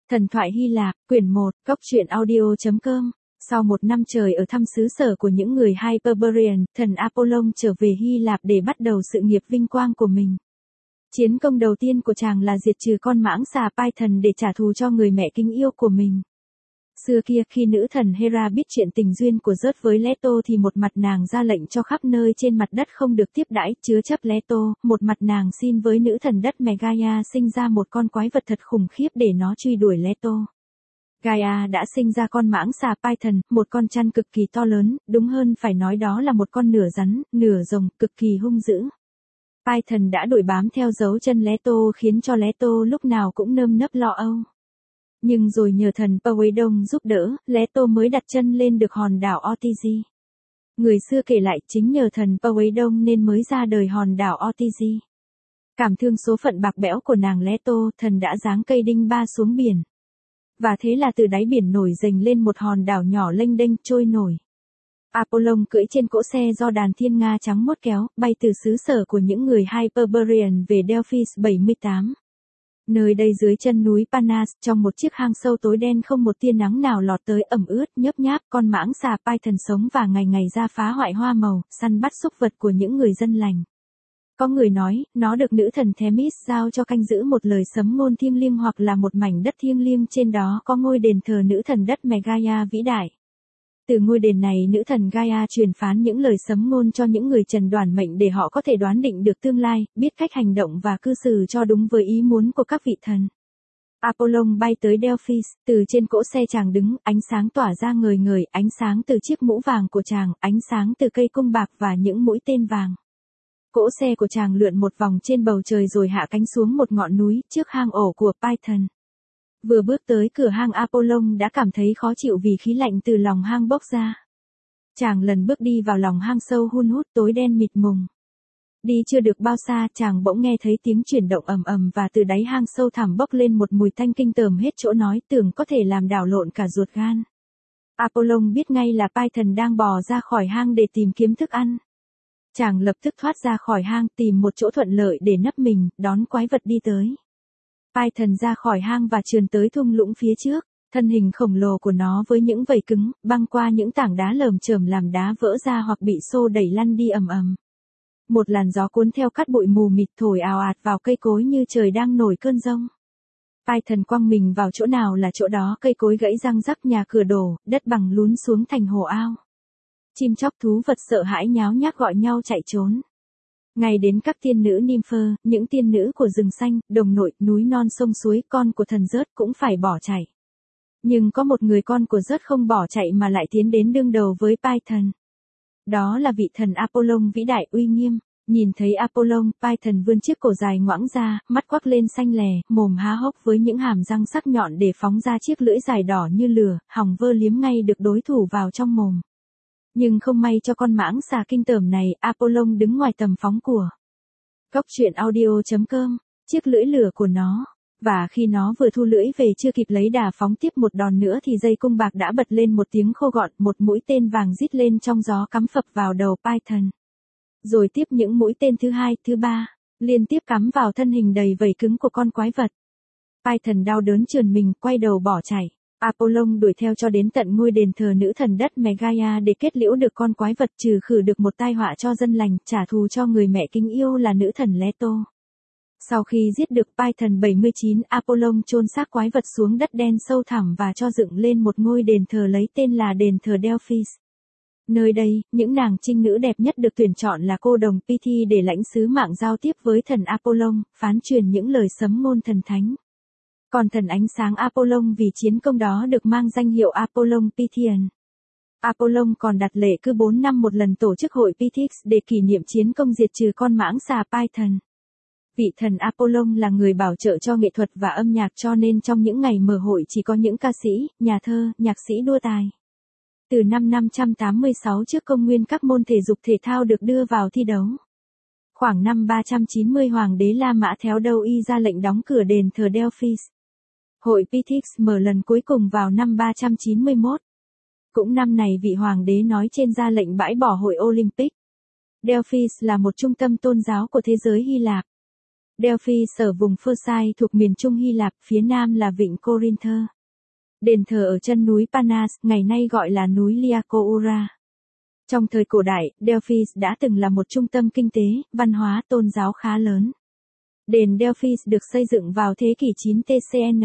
Thần thoại Hy Lạp, quyển 1, Cốc truyện audio.com. Sau một năm trời ở thăm xứ sở của những người Hyperborean, thần Apollon trở về Hy Lạp để bắt đầu sự nghiệp vinh quang của mình. Chiến công đầu tiên của chàng là diệt trừ con mãng xà Python để trả thù cho người mẹ kính yêu của mình. Xưa kia khi nữ thần Hera biết chuyện tình duyên của Zeus với Leto thì một mặt nàng ra lệnh cho khắp nơi trên mặt đất không được tiếp đãi, chứa chấp Leto, một mặt nàng xin với nữ thần đất Gaia sinh ra một con quái vật thật khủng khiếp để nó truy đuổi Leto. Gaia đã sinh ra con mãng xà Python, một con chăn cực kỳ to lớn, đúng hơn phải nói đó là một con nửa rắn, nửa rồng, cực kỳ hung dữ. Python đã đuổi bám theo dấu chân Leto khiến cho Leto lúc nào cũng nơm nớp lo âu. Nhưng rồi nhờ thần Poseidon giúp đỡ, Leto mới đặt chân lên được hòn đảo Ortiz. Người xưa kể lại chính nhờ thần Poseidon nên mới ra đời hòn đảo Ortiz. Cảm thương số phận bạc bẽo của nàng Leto, thần đã giáng cây đinh ba xuống biển. Và thế là từ đáy biển nổi dành lên một hòn đảo nhỏ lênh đênh trôi nổi. Apollon cưỡi trên cỗ xe do đàn thiên nga trắng mốt kéo, bay từ xứ sở của những người Hyperborean về Delphis 78. Nơi đây dưới chân núi Panas, trong một chiếc hang sâu tối đen không một tia nắng nào lọt tới, ẩm ướt, nhớp nháp, con mãng xà Python sống và ngày ngày ra phá hoại hoa màu, săn bắt súc vật của những người dân lành. Có người nói, nó được nữ thần Themis giao cho canh giữ một lời sấm ngôn thiêng liêng hoặc là một mảnh đất thiêng liêng, trên đó có ngôi đền thờ nữ thần đất Gaia vĩ đại. Từ ngôi đền này nữ thần Gaia truyền phán những lời sấm ngôn cho những người trần đoản mệnh để họ có thể đoán định được tương lai, biết cách hành động và cư xử cho đúng với ý muốn của các vị thần. Apollon bay tới Delphis, từ trên cỗ xe chàng đứng, ánh sáng tỏa ra ngời ngời, ánh sáng từ chiếc mũ vàng của chàng, ánh sáng từ cây cung bạc và những mũi tên vàng. Cỗ xe của chàng lượn một vòng trên bầu trời rồi hạ cánh xuống một ngọn núi trước hang ổ của Python. Vừa bước tới cửa hang, Apollon đã cảm thấy khó chịu vì khí lạnh từ lòng hang bốc ra. Chàng lần bước đi vào lòng hang sâu hun hút tối đen mịt mùng. Đi chưa được bao xa, chàng bỗng nghe thấy tiếng chuyển động ầm ầm và từ đáy hang sâu thẳm bốc lên một mùi tanh kinh tởm hết chỗ nói, tưởng có thể làm đảo lộn cả ruột gan. Apollon biết ngay là Python đang bò ra khỏi hang để tìm kiếm thức ăn. Chàng lập tức thoát ra khỏi hang, tìm một chỗ thuận lợi để nấp mình, đón quái vật đi tới. Python ra khỏi hang và trườn tới thung lũng phía trước, thân hình khổng lồ của nó với những vảy cứng, băng qua những tảng đá lởm chởm làm đá vỡ ra hoặc bị xô đẩy lăn đi ầm ầm. Một làn gió cuốn theo cát bụi mù mịt thổi ào ạt vào cây cối như trời đang nổi cơn giông. Python quăng mình vào chỗ nào là chỗ đó, cây cối gãy răng rắc, nhà cửa đổ, đất bằng lún xuống thành hồ ao. Chim chóc thú vật sợ hãi nháo nhác gọi nhau chạy trốn. Ngay đến các tiên nữ Nympher, những tiên nữ của rừng xanh, đồng nội, núi non sông suối, con của thần Zeus cũng phải bỏ chạy. Nhưng có một người con của Zeus không bỏ chạy mà lại tiến đến đương đầu với Python. Đó là vị thần Apollon vĩ đại uy nghiêm. Nhìn thấy Apollon, Python vươn chiếc cổ dài ngoãng ra, mắt quắc lên xanh lè, mồm há hốc với những hàm răng sắc nhọn để phóng ra chiếc lưỡi dài đỏ như lửa, hòng vơ liếm ngay được đối thủ vào trong mồm. Nhưng không may cho con mãng xà kinh tởm này, Apollon đứng ngoài tầm phóng của Cốc truyện audio.com, chiếc lưỡi lửa của nó. Và khi nó vừa thu lưỡi về chưa kịp lấy đà phóng tiếp một đòn nữa thì dây cung bạc đã bật lên một tiếng khô gọn, một mũi tên vàng rít lên trong gió cắm phập vào đầu Python. Rồi tiếp những mũi tên thứ hai, thứ ba, liên tiếp cắm vào thân hình đầy vảy cứng của con quái vật. Python đau đớn trườn mình, quay đầu bỏ chạy. Apollon đuổi theo cho đến tận ngôi đền thờ nữ thần đất Gaia để kết liễu được con quái vật, trừ khử được một tai họa cho dân lành, trả thù cho người mẹ kính yêu là nữ thần Leto. Sau khi giết được Python 79, Apollon chôn xác quái vật xuống đất đen sâu thẳm và cho dựng lên một ngôi đền thờ lấy tên là đền thờ Delphis. Nơi đây, những nàng trinh nữ đẹp nhất được tuyển chọn là cô đồng Pythie để lãnh sứ mạng giao tiếp với thần Apollon, phán truyền những lời sấm ngôn thần thánh. Còn thần ánh sáng Apollon vì chiến công đó được mang danh hiệu Apollon Pythian. Apollon còn đặt lệ cứ 4 năm một lần tổ chức hội Pythix để kỷ niệm chiến công diệt trừ con mãng xà Python. Vị thần Apollon là người bảo trợ cho nghệ thuật và âm nhạc, cho nên trong những ngày mở hội chỉ có những ca sĩ, nhà thơ, nhạc sĩ đua tài. Từ năm 586 trước công nguyên, các môn thể dục thể thao được đưa vào thi đấu. Khoảng năm 390 hoàng đế La Mã Theo Đâu Y ra lệnh đóng cửa đền thờ Delphis. Hội Pythix mở lần cuối cùng vào năm 391. Cũng năm này vị hoàng đế nói trên ra lệnh bãi bỏ hội Olympic. Delphis là một trung tâm tôn giáo của thế giới Hy Lạp. Delphi ở vùng Phersai thuộc miền trung Hy Lạp, phía nam là vịnh Corinth. Đền thờ ở chân núi Panas, ngày nay gọi là núi Lycaoura. Trong thời cổ đại, Delphi đã từng là một trung tâm kinh tế, văn hóa, tôn giáo khá lớn. Đền Delphi được xây dựng vào thế kỷ 9 TCN.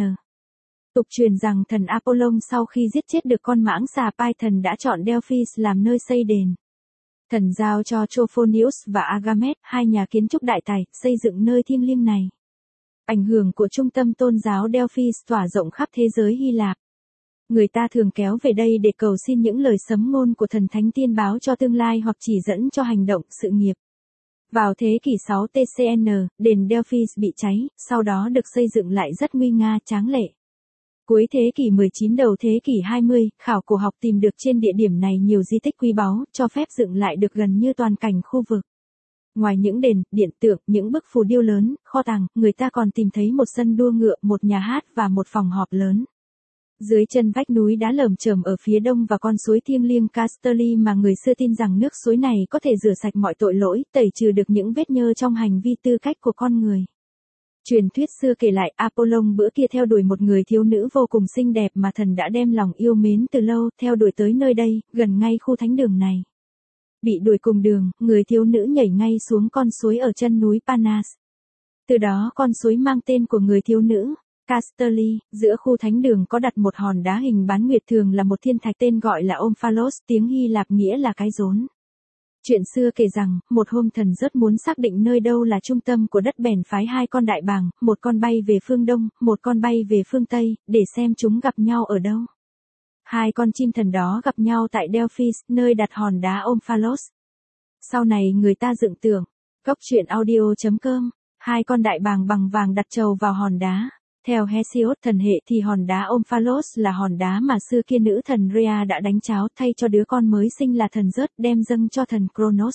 Tục truyền rằng thần Apollon sau khi giết chết được con mãng xà Python đã chọn Delphi làm nơi xây đền. Thần giao cho Trophonius và Agamet, hai nhà kiến trúc đại tài, xây dựng nơi thiêng liêng này. Ảnh hưởng của trung tâm tôn giáo Delphi tỏa rộng khắp thế giới Hy Lạp. Người ta thường kéo về đây để cầu xin những lời sấm ngôn của thần thánh tiên báo cho tương lai hoặc chỉ dẫn cho hành động, sự nghiệp. Vào thế kỷ 6 TCN, đền Delphi bị cháy, sau đó được xây dựng lại rất nguy nga tráng lệ. Cuối thế kỷ 19 đầu thế kỷ 20, khảo cổ học tìm được trên địa điểm này nhiều di tích quý báu, cho phép dựng lại được gần như toàn cảnh khu vực. Ngoài những đền, điện tượng, những bức phù điêu lớn, kho tàng, người ta còn tìm thấy một sân đua ngựa, một nhà hát và một phòng họp lớn. Dưới chân vách núi đá lởm chởm ở phía đông và con suối thiêng liêng Casterly mà người xưa tin rằng nước suối này có thể rửa sạch mọi tội lỗi, tẩy trừ được những vết nhơ trong hành vi tư cách của con người. Truyền thuyết xưa kể lại Apollon bữa kia theo đuổi một người thiếu nữ vô cùng xinh đẹp mà thần đã đem lòng yêu mến từ lâu, theo đuổi tới nơi đây, gần ngay khu thánh đường này. Bị đuổi cùng đường, người thiếu nữ nhảy ngay xuống con suối ở chân núi Panas. Từ đó con suối mang tên của người thiếu nữ. Casterly, giữa khu thánh đường có đặt một hòn đá hình bán nguyệt, thường là một thiên thạch tên gọi là Omphalos, tiếng Hy Lạp nghĩa là cái rốn. Chuyện xưa kể rằng, một hôm thần rất muốn xác định nơi đâu là trung tâm của đất, bèn phái hai con đại bàng, một con bay về phương đông, một con bay về phương tây, để xem chúng gặp nhau ở đâu. Hai con chim thần đó gặp nhau tại Delphi, nơi đặt hòn đá Omphalos. Sau này người ta dựng tưởng, góc truyện audio.com, hai con đại bàng bằng vàng đặt trầu vào hòn đá. Theo Hesiod thần hệ thì hòn đá Omphalos là hòn đá mà xưa kia nữ thần Rhea đã đánh cháo thay cho đứa con mới sinh là thần Zeus, đem dâng cho thần Kronos.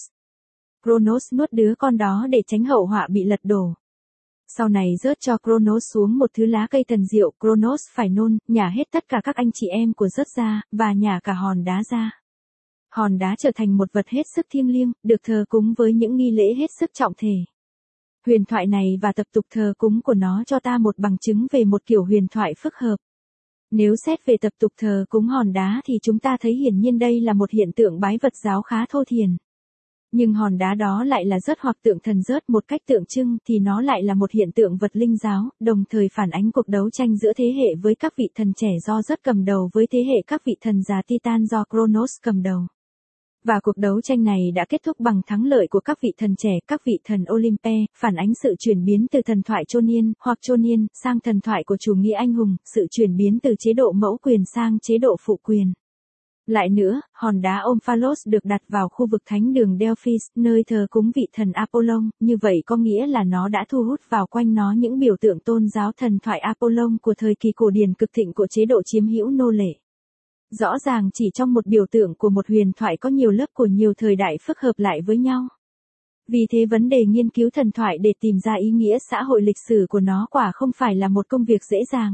Kronos nuốt đứa con đó để tránh hậu họa bị lật đổ. Sau này Zeus cho Kronos xuống một thứ lá cây thần diệu, Kronos phải nôn, nhả hết tất cả các anh chị em của Zeus ra, và nhả cả hòn đá ra. Hòn đá trở thành một vật hết sức thiêng liêng, được thờ cúng với những nghi lễ hết sức trọng thể. Huyền thoại này và tập tục thờ cúng của nó cho ta một bằng chứng về một kiểu huyền thoại phức hợp. Nếu xét về tập tục thờ cúng hòn đá thì chúng ta thấy hiển nhiên đây là một hiện tượng bái vật giáo khá thô thiển. Nhưng hòn đá đó lại là Zeus hoặc tượng thần Zeus một cách tượng trưng thì nó lại là một hiện tượng vật linh giáo, đồng thời phản ánh cuộc đấu tranh giữa thế hệ với các vị thần trẻ do Zeus cầm đầu với thế hệ các vị thần già Titan do Kronos cầm đầu. Và cuộc đấu tranh này đã kết thúc bằng thắng lợi của các vị thần trẻ, các vị thần Olympe, phản ánh sự chuyển biến từ thần thoại Chonian hoặc Chonian sang thần thoại của chủ nghĩa anh hùng, sự chuyển biến từ chế độ mẫu quyền sang chế độ phụ quyền. Lại nữa, hòn đá Omphalos được đặt vào khu vực thánh đường Delphi, nơi thờ cúng vị thần Apollon, như vậy có nghĩa là nó đã thu hút vào quanh nó những biểu tượng tôn giáo thần thoại Apollon của thời kỳ cổ điển cực thịnh của chế độ chiếm hữu nô lệ. Rõ ràng chỉ trong một biểu tượng của một huyền thoại có nhiều lớp của nhiều thời đại phức hợp lại với nhau. Vì thế vấn đề nghiên cứu thần thoại để tìm ra ý nghĩa xã hội lịch sử của nó quả không phải là một công việc dễ dàng.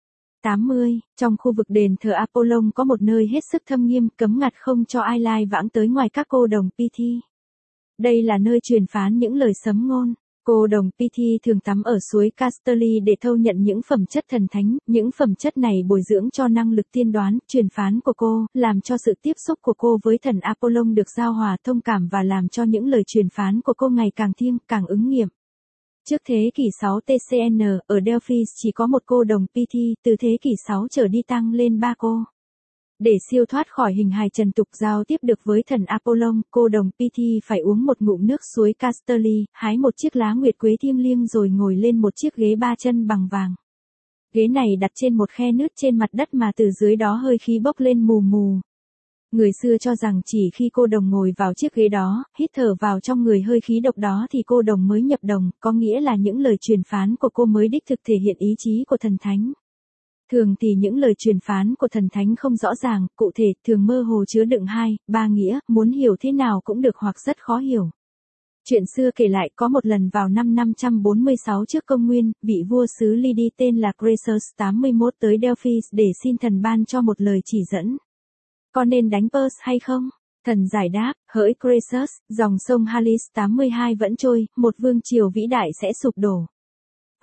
80. Trong khu vực đền thờ Apollon có một nơi hết sức thâm nghiêm, cấm ngặt không cho ai lai vãng tới ngoài các cô đồng Pythie. Đây là nơi truyền phán những lời sấm ngôn. Cô đồng Pythie thường tắm ở suối Casterly để thâu nhận những phẩm chất thần thánh, những phẩm chất này bồi dưỡng cho năng lực tiên đoán, truyền phán của cô, làm cho sự tiếp xúc của cô với thần Apollon được giao hòa thông cảm và làm cho những lời truyền phán của cô ngày càng thiêng, càng ứng nghiệm. Trước thế kỷ 6 TCN, ở Delphi chỉ có một cô đồng Pythie, từ thế kỷ 6 trở đi tăng lên 3 cô. Để siêu thoát khỏi hình hài trần tục giao tiếp được với thần Apollon, cô đồng Pythie phải uống một ngụm nước suối Casterly, hái một chiếc lá nguyệt quế thiêng liêng rồi ngồi lên một chiếc ghế 3 chân bằng vàng. Ghế này đặt trên một khe nứt trên mặt đất mà từ dưới đó hơi khí bốc lên mù mù. Người xưa cho rằng chỉ khi cô đồng ngồi vào chiếc ghế đó, hít thở vào trong người hơi khí độc đó thì cô đồng mới nhập đồng, có nghĩa là những lời truyền phán của cô mới đích thực thể hiện ý chí của thần thánh. Thường thì những lời truyền phán của thần thánh không rõ ràng, cụ thể, thường mơ hồ chứa đựng 2, 3 nghĩa, muốn hiểu thế nào cũng được hoặc rất khó hiểu. Chuyện xưa kể lại có một lần vào năm 546 trước công nguyên, vị vua xứ Lydi tên là Croesus 81 tới Delphi để xin thần ban cho một lời chỉ dẫn. Có nên đánh Perse hay không? Thần giải đáp, hỡi Croesus, dòng sông Halys 82 vẫn trôi, một vương triều vĩ đại sẽ sụp đổ.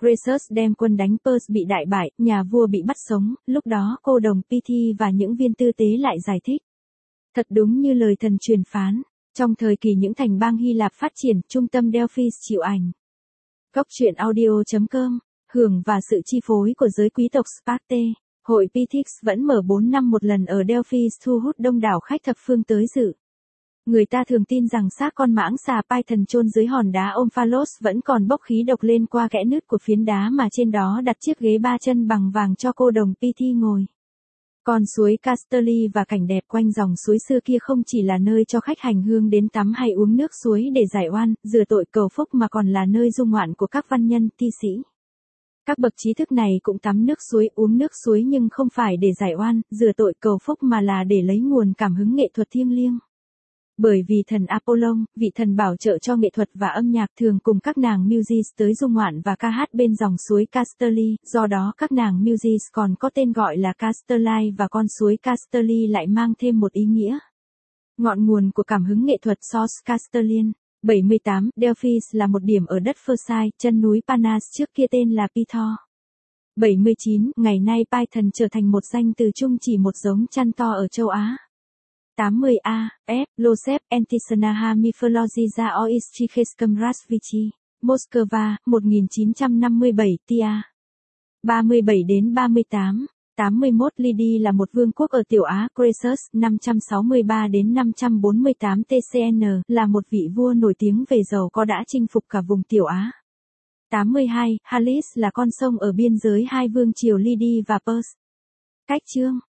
Croesus đem quân đánh Perse bị đại bại, nhà vua bị bắt sống, lúc đó cô đồng Pythia và những viên tư tế lại giải thích. Thật đúng như lời thần truyền phán, trong thời kỳ những thành bang Hy Lạp phát triển, trung tâm Delphis chịu ảnh. Góc truyện audio.com, hưởng và sự chi phối của giới quý tộc Sparte, hội Pythix vẫn mở 4 năm một lần ở Delphis thu hút đông đảo khách thập phương tới dự. Người ta thường tin rằng xác con mãng xà Python chôn dưới hòn đá Omphalos vẫn còn bốc khí độc lên qua kẽ nứt của phiến đá mà trên đó đặt chiếc ghế 3 chân bằng vàng cho cô đồng Pythia ngồi. Con suối Casterly và cảnh đẹp quanh dòng suối xưa kia không chỉ là nơi cho khách hành hương đến tắm hay uống nước suối để giải oan, rửa tội cầu phúc mà còn là nơi dung ngoạn của các văn nhân, thi sĩ. Các bậc trí thức này cũng tắm nước suối, uống nước suối nhưng không phải để giải oan, rửa tội cầu phúc mà là để lấy nguồn cảm hứng nghệ thuật thiêng liêng. Bởi vì thần Apollon, vị thần bảo trợ cho nghệ thuật và âm nhạc thường cùng các nàng Muses tới dung ngoạn và ca hát bên dòng suối Casterly, do đó các nàng Muses còn có tên gọi là Casterly và con suối Casterly lại mang thêm một ý nghĩa. Ngọn nguồn của cảm hứng nghệ thuật Source Casterlian. 78. Delphis là một điểm ở đất Phersai, chân núi Panas trước kia tên là Pythor. 79. Ngày nay Python trở thành một danh từ chung chỉ một giống chăn to ở châu Á. 80. A. F. Losep Antisanaha Mythologiza Oischikeskum Rasvichi, Moscow, 1957, Tia. 37 đến 38. 81. Lydie là một vương quốc ở Tiểu Á, Croesus, 563 đến 548 TCN, là một vị vua nổi tiếng về giàu có đã chinh phục cả vùng Tiểu Á. 82. Halis là con sông ở biên giới hai vương triều Lydie và Perse. Cách chương